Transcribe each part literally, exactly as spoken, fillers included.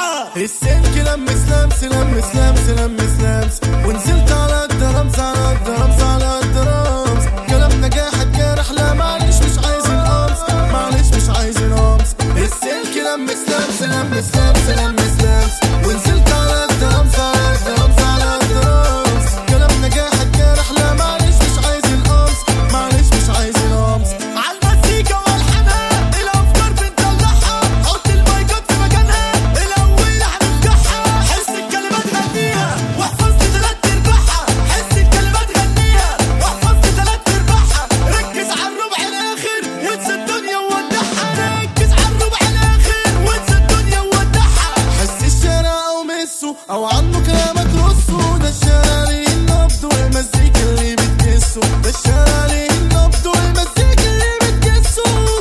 وضحى. السلك لمس لمس لمس لمس لمس لمس ونزلت على الدرمز على الدرمز على الدرمز. كلام نجاحك جارح لا معلش مش عايزين قمص معلش مش عايزين قمص. السلك لمس لمس لمس لمس لمس لمس ونزلت على الدرمز على الدرمز على الدرمز. كلام نجاحك جارح لا معلش مش عايزين قمص معلش مش عايزين قمص. عالمزيكا والحنان الافكار بنطلعها، حط المايكات في مكانها الاول هنفتحها. حس الكلمات غنيها واحفظ لي تلات ارباعها، حس الكلمات غنيها واحفظ لي تلات ارباعها. ركز على الربع الاخر وانسى الدنيا وودعها، ركز على الربع الاخر وانسى الدنيا وودعها. حس الشارع او مسه او عنه كلامك رصه، ده الشارع ليه النبض والمزيكا اللي بتكسه، ده الشارع ليه النبض والمزيكا اللي بتكسه.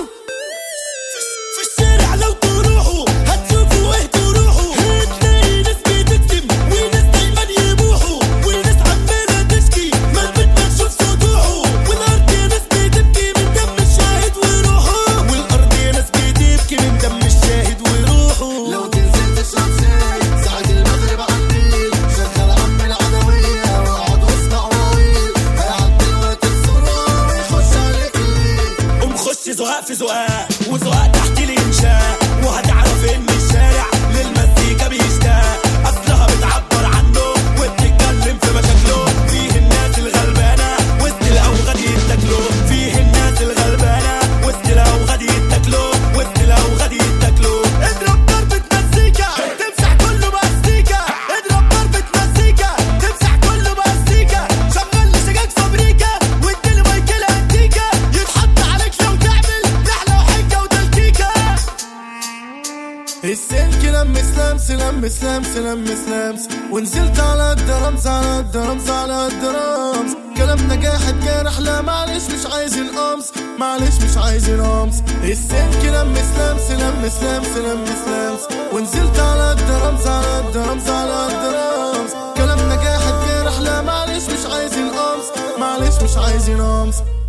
في الشارع لو تروحوا هتشوفوا ايه تروحوا، هتلاقي ناس بتكتم وناس دايما يبوحوا، وناس عمالة تشكي ما البيت مكشوف سطوحه. والارض يا ناس بتبكي من دم الشاهد وروحه، والارض يا ناس بتبكي من دم الشاهد وروحه. لو تنزل تشرب شاي ساعة المغرب عالنيل، شغل عم العدوية واقعد واسمع مواويل، هيعدي الوقت بسرعة ويخش عليك الليل. قوم خش زقاق في زقاق وزقاق تحت الانشاء، وهتعرف ان الشارع للمزيكا بيشتاق. اصلها بتعبر عنه وبتتكلم في مشاكله، فيه الناس الغلبانه وسط الاوغاد يتاكلوا، فيه الناس الغلبانه وسط الاوغاد يتاكلوا، وسط الاوغاد يتاكلوا. اضرب ضربة مزيكا تمسح كله باستيكا، اضرب ضربة مزيكا تمسح كله باستيكا. شغل لي سجاج فابريكا واديله مايكل انتيكا، يتحط عليك لو تعمل رحله وحجه وتلكيكه. السلك لمس لمس لمس لمس لمس لمس ونزلت على الدرمز على الدرمز على الدرمز. كلام نجاحك جارح لا معلش مش عايزين قمص معلش مش عايزين قمص. السلك لمس لمس لمس لمس لمس لمس ونزلت على الدرمز على الدرمز على الدرمز. كلام نجاحك جارح لا معلش مش عايزين قمص معلش مش عايزين قمص.